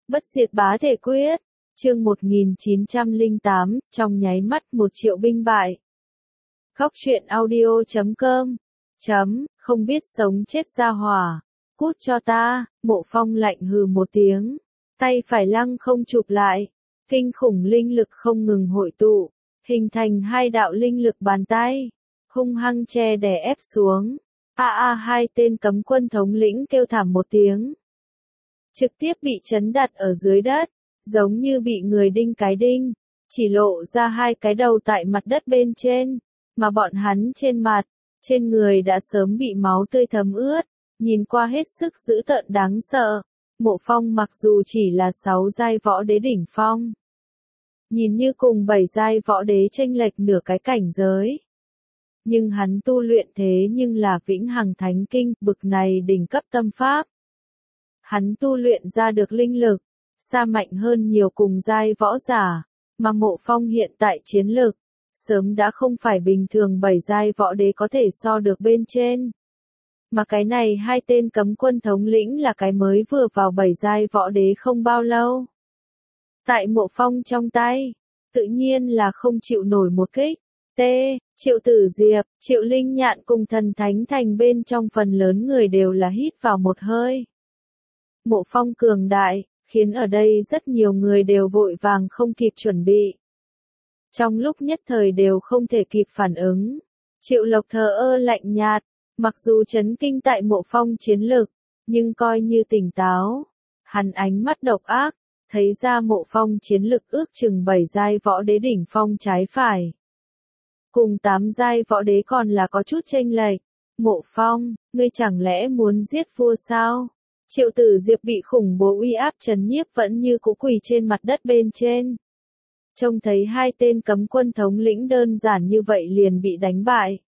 Bất diệt bá thể quyết, chương 1908, trong nháy mắt 1 triệu binh bại. Góc truyện audio.com, không biết sống chết ra hỏa, cút cho ta, Mộ Phong lạnh hừ một tiếng, tay phải lăng không chụp lại, kinh khủng linh lực không ngừng hội tụ, hình thành 2 đạo linh lực bàn tay, hung hăng che đè ép xuống. Hai tên cấm quân thống lĩnh kêu thảm một tiếng, trực tiếp bị chấn đặt ở dưới đất, giống như bị người đinh cái đinh, chỉ lộ ra 2 cái đầu tại mặt đất bên trên, mà bọn hắn trên mặt, trên người đã sớm bị máu tươi thấm ướt, nhìn qua hết sức dữ tợn đáng sợ. Mộ Phong mặc dù chỉ là 6 giai võ đế đỉnh phong, nhìn như cùng 7 giai võ đế chênh lệch nửa cái cảnh giới, nhưng hắn tu luyện thế nhưng là Vĩnh Hằng Thánh Kinh, bực này đỉnh cấp tâm pháp. Hắn tu luyện ra được linh lực, xa mạnh hơn nhiều cùng giai võ giả, mà Mộ Phong hiện tại chiến lực, sớm đã không phải bình thường 7 giai võ đế có thể so được bên trên. Mà cái này 2 tên cấm quân thống lĩnh là cái mới vừa vào 7 giai võ đế không bao lâu. Tại Mộ Phong trong tay, tự nhiên là không chịu nổi một kích. Triệu Tử Diệp, Triệu Linh Nhạn cùng Thần Thánh Thành bên trong phần lớn người đều là hít vào một hơi. Mộ Phong cường đại, khiến ở đây rất nhiều người đều vội vàng không kịp chuẩn bị. Trong lúc nhất thời đều không thể kịp phản ứng. Triệu Lộc thờ ơ lạnh nhạt, mặc dù chấn kinh tại Mộ Phong chiến lực, nhưng coi như tỉnh táo. Hắn ánh mắt độc ác, thấy ra Mộ Phong chiến lực ước chừng 7 giai võ đế đỉnh phong trái phải. Cùng 8 giai võ đế còn là có chút chênh lệch. Mộ Phong, ngươi chẳng lẽ muốn giết vua sao? Triệu Tử Diệp bị khủng bố uy áp trấn nhiếp vẫn như cũ quỳ trên mặt đất bên trên. Trông thấy 2 tên cấm quân thống lĩnh đơn giản như vậy liền bị đánh bại.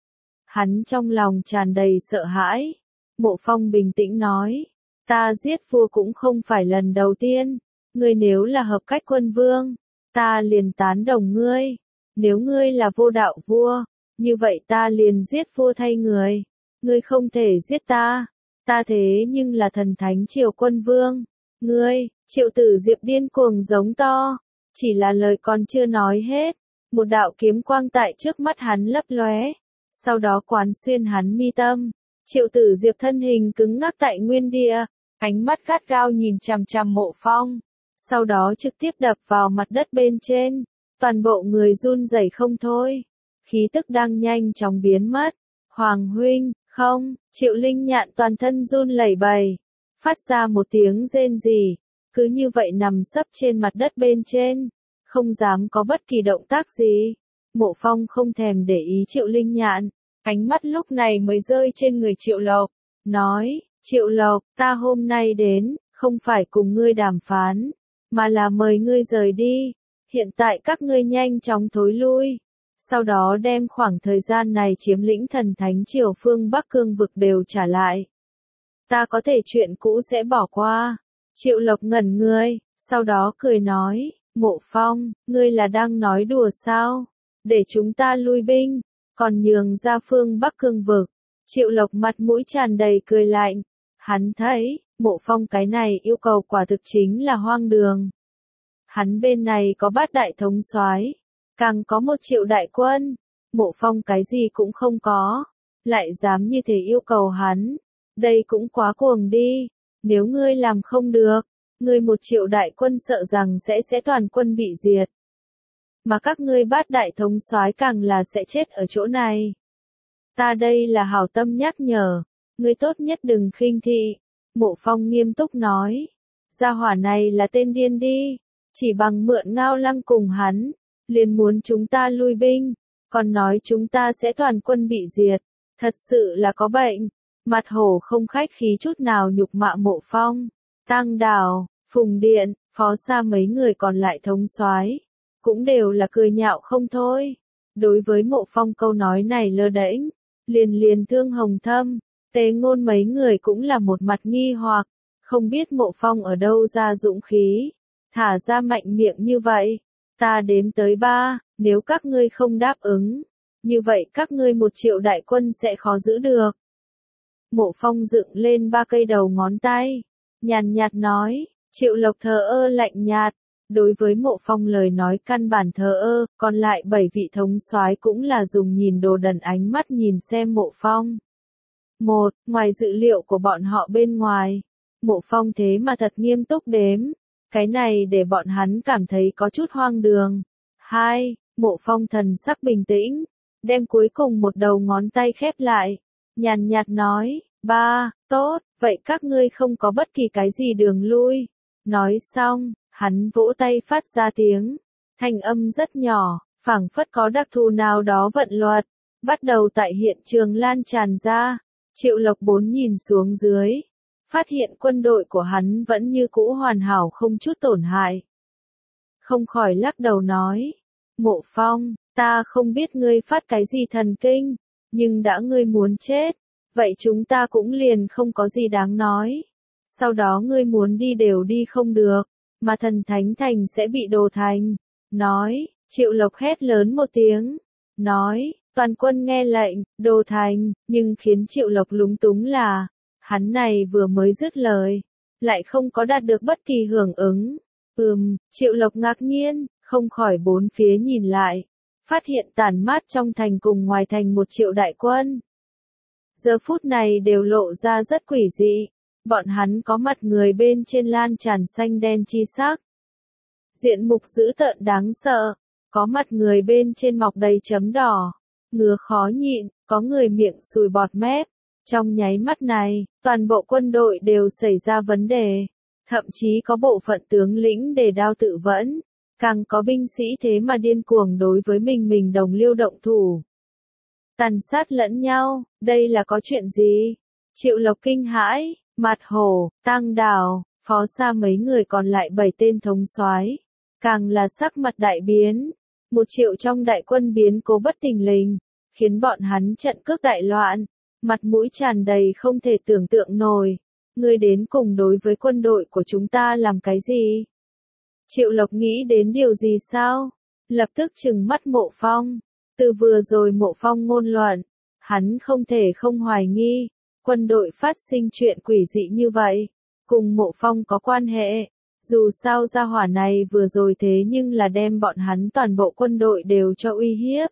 Hắn trong lòng tràn đầy sợ hãi. Mộ Phong bình tĩnh nói, ta giết vua cũng không phải lần đầu tiên, ngươi nếu là hợp cách quân vương, ta liền tán đồng ngươi. Nếu ngươi là vô đạo vua, như vậy ta liền giết vua thay người. Ngươi không thể giết ta. Ta thế nhưng là thần thánh triều quân vương. Ngươi, Triệu Tử Diệp điên cuồng giống to. Chỉ là lời còn chưa nói hết. Một đạo kiếm quang tại trước mắt hắn lấp lóe. Sau đó quán xuyên hắn mi tâm. Triệu Tử Diệp thân hình cứng ngắc tại nguyên địa. Ánh mắt gắt gao nhìn chằm chằm Mộ Phong. Sau đó trực tiếp đập vào mặt đất bên trên. Toàn bộ người run rẩy không thôi. Khí tức đang nhanh chóng biến mất. Hoàng huynh, không, Triệu Linh Nhạn toàn thân run lẩy bẩy, phát ra một tiếng rên rỉ, cứ như vậy nằm sấp trên mặt đất bên trên, không dám có bất kỳ động tác gì. Mộ Phong không thèm để ý Triệu Linh Nhạn, ánh mắt lúc này mới rơi trên người Triệu Lộc, nói, Triệu Lộc, ta hôm nay đến, không phải cùng ngươi đàm phán, mà là mời ngươi rời đi. Hiện tại các ngươi nhanh chóng thối lui, sau đó đem khoảng thời gian này chiếm lĩnh thần thánh triều phương Bắc cương vực đều trả lại. Ta có thể chuyện cũ sẽ bỏ qua. Triệu Lộc ngẩn người, sau đó cười nói, Mộ Phong, ngươi là đang nói đùa sao? Để chúng ta lui binh, còn nhường ra phương Bắc cương vực. Triệu Lộc mặt mũi tràn đầy cười lạnh. Hắn thấy, Mộ Phong cái này yêu cầu quả thực chính là hoang đường. Hắn bên này có 8 đại thống soái, càng có 1 triệu đại quân, Mộ Phong cái gì cũng không có, lại dám như thế yêu cầu hắn, đây cũng quá cuồng đi. Nếu ngươi làm không được, ngươi 1 triệu đại quân sợ rằng sẽ toàn quân bị diệt, mà các ngươi 8 đại thống soái càng là sẽ chết ở chỗ này. Ta đây là hảo tâm nhắc nhở, ngươi tốt nhất đừng khinh thị. Mộ Phong nghiêm túc nói, gia hỏa này là tên điên đi. Chỉ bằng mượn Ngao Lăng cùng hắn, liền muốn chúng ta lui binh, còn nói chúng ta sẽ toàn quân bị diệt, thật sự là có bệnh. Mặt hổ không khách khí chút nào nhục mạ Mộ Phong. Tăng Đào, Phùng Điện, Phó Sa mấy người còn lại thống soái, cũng đều là cười nhạo không thôi. Đối với Mộ Phong câu nói này lơ đễnh, liền Thương Hồng Thâm, Tế Ngôn mấy người cũng là một mặt nghi hoặc, không biết Mộ Phong ở đâu ra dũng khí. Thả ra mạnh miệng như vậy, ta đếm tới 3, nếu các ngươi không đáp ứng, như vậy các ngươi 1 triệu đại quân sẽ khó giữ được. Mộ Phong dựng lên 3 cây đầu ngón tay, nhàn nhạt nói, Triệu Lộc thờ ơ lạnh nhạt. Đối với Mộ Phong lời nói căn bản thờ ơ, còn lại 7 vị thống soái cũng là dùng nhìn đồ đần ánh mắt nhìn xem Mộ Phong. Ngoài dự liệu của bọn họ bên ngoài, Mộ Phong thế mà thật nghiêm túc đếm. Cái này để bọn hắn cảm thấy có chút hoang đường. 2. Mộ Phong thần sắc bình tĩnh, đem cuối cùng một đầu ngón tay khép lại, nhàn nhạt nói, 3, tốt, vậy các ngươi không có bất kỳ cái gì đường lui. Nói xong, hắn vỗ tay phát ra tiếng, thanh âm rất nhỏ, phảng phất có đặc thù nào đó vận luật, bắt đầu tại hiện trường lan tràn ra. Triệu Lộc 4 nhìn xuống dưới, phát hiện quân đội của hắn vẫn như cũ hoàn hảo không chút tổn hại. Không khỏi lắc đầu nói, Mộ Phong, ta không biết ngươi phát cái gì thần kinh, nhưng đã ngươi muốn chết, vậy chúng ta cũng liền không có gì đáng nói. Sau đó ngươi muốn đi đều đi không được, mà thần thánh thành sẽ bị đổ thành. Nói, Triệu Lộc hét lớn một tiếng, nói, toàn quân nghe lệnh, đổ thành, nhưng khiến Triệu Lộc lúng túng là, hắn này vừa mới dứt lời, lại không có đạt được bất kỳ hưởng ứng. Triệu Lộc ngạc nhiên, không khỏi bốn phía nhìn lại, phát hiện tản mát trong thành cùng ngoài thành 1 triệu đại quân. Giờ phút này đều lộ ra rất quỷ dị, bọn hắn có mặt người bên trên lan tràn xanh đen chi sắc. Diện mục dữ tợn đáng sợ, có mặt người bên trên mọc đầy chấm đỏ, ngứa khó nhịn, có người miệng sùi bọt mép. Trong nháy mắt này, toàn bộ quân đội đều xảy ra vấn đề, thậm chí có bộ phận tướng lĩnh đề đao tự vẫn, càng có binh sĩ thế mà điên cuồng đối với mình đồng liêu động thủ. Tàn sát lẫn nhau, đây là có chuyện gì? Triệu Lộc kinh hãi, Mạt Hổ, Tăng Đào, Phó Sa mấy người còn lại 7 tên thống soái, càng là sắc mặt đại biến. 1 triệu trong đại quân biến cố bất thình lình, khiến bọn hắn trận cước đại loạn, mặt mũi tràn đầy không thể tưởng tượng nổi. Ngươi đến cùng đối với quân đội của chúng ta làm cái gì? Triệu Lộc nghĩ đến điều gì sao? Lập tức trừng mắt Mộ Phong. Từ vừa rồi Mộ Phong ngôn luận, hắn không thể không hoài nghi, quân đội phát sinh chuyện quỷ dị như vậy, cùng Mộ Phong có quan hệ. Dù sao gia hỏa này vừa rồi thế nhưng là đem bọn hắn toàn bộ quân đội đều cho uy hiếp.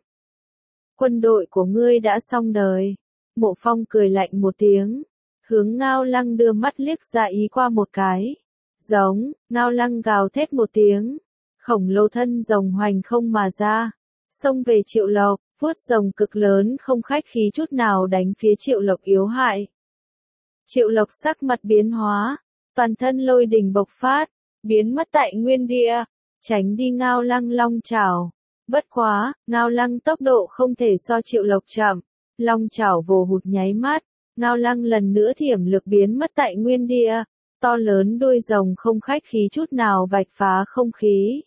Quân đội của ngươi đã xong đời. Mộ Phong cười lạnh một tiếng, hướng Ngao Lăng đưa mắt liếc ra ý qua một cái. Giống, Ngao Lăng gào thét một tiếng, khổng lồ thân rồng hoành không mà ra, xông về Triệu Lộc, vuốt rồng cực lớn không khách khí chút nào đánh phía Triệu Lộc yếu hại. Triệu Lộc sắc mặt biến hóa, toàn thân lôi đình bộc phát, biến mất tại nguyên địa, tránh đi Ngao Lăng long chảo. Bất quá, Ngao Lăng tốc độ không thể so Triệu Lộc chậm, long chảo vồ hụt nháy mắt, Ngao Lăng lần nữa thiểm lực biến mất tại nguyên địa, to lớn đuôi rồng không khách khí chút nào vạch phá không khí,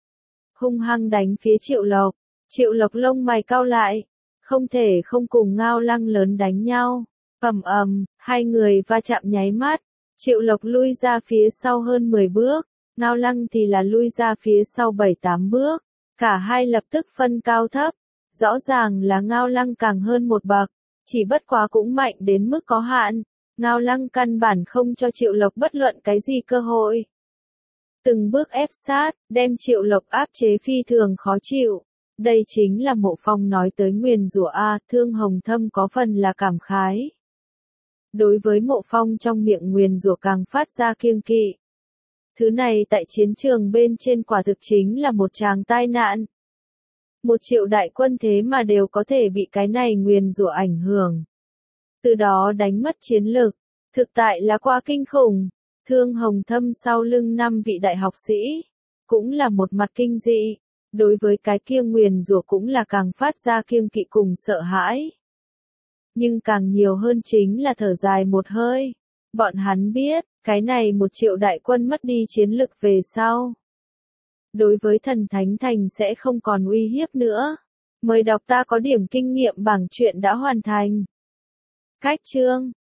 hung hăng đánh phía Triệu Lộc. Triệu Lộc lông mày cau lại, không thể không cùng Ngao Lăng lớn đánh nhau. Hai người va chạm nháy mắt, Triệu Lộc lui ra phía sau hơn 10 bước, Ngao Lăng thì là lui ra phía sau 7-8 bước, cả hai lập tức phân cao thấp, rõ ràng là Ngao Lăng càng hơn một bậc, chỉ bất quá cũng mạnh đến mức có hạn, Ngao Lăng căn bản không cho Triệu Lộc bất luận cái gì cơ hội. Từng bước ép sát, đem Triệu Lộc áp chế phi thường khó chịu. Đây chính là Mộ Phong nói tới nguyền rủa a, Thương Hồng Thâm có phần là cảm khái. Đối với Mộ Phong trong miệng nguyền rủa càng phát ra kiêng kỵ. Thứ này tại chiến trường bên trên quả thực chính là một tràng tai nạn. 1 triệu đại quân thế mà đều có thể bị cái này nguyền rủa ảnh hưởng. Từ đó đánh mất chiến lực, thực tại là quá kinh khủng. Thương Hồng Thâm sau lưng 5 vị đại học sĩ, cũng là một mặt kinh dị. Đối với cái kia nguyền rủa cũng là càng phát ra kiêng kỵ cùng sợ hãi. Nhưng càng nhiều hơn chính là thở dài một hơi. Bọn hắn biết, cái này 1 triệu đại quân mất đi chiến lực về sau. Đối với thần thánh thành sẽ không còn uy hiếp nữa. Mời đọc ta có điểm kinh nghiệm bảng truyện đã hoàn thành. Cách chương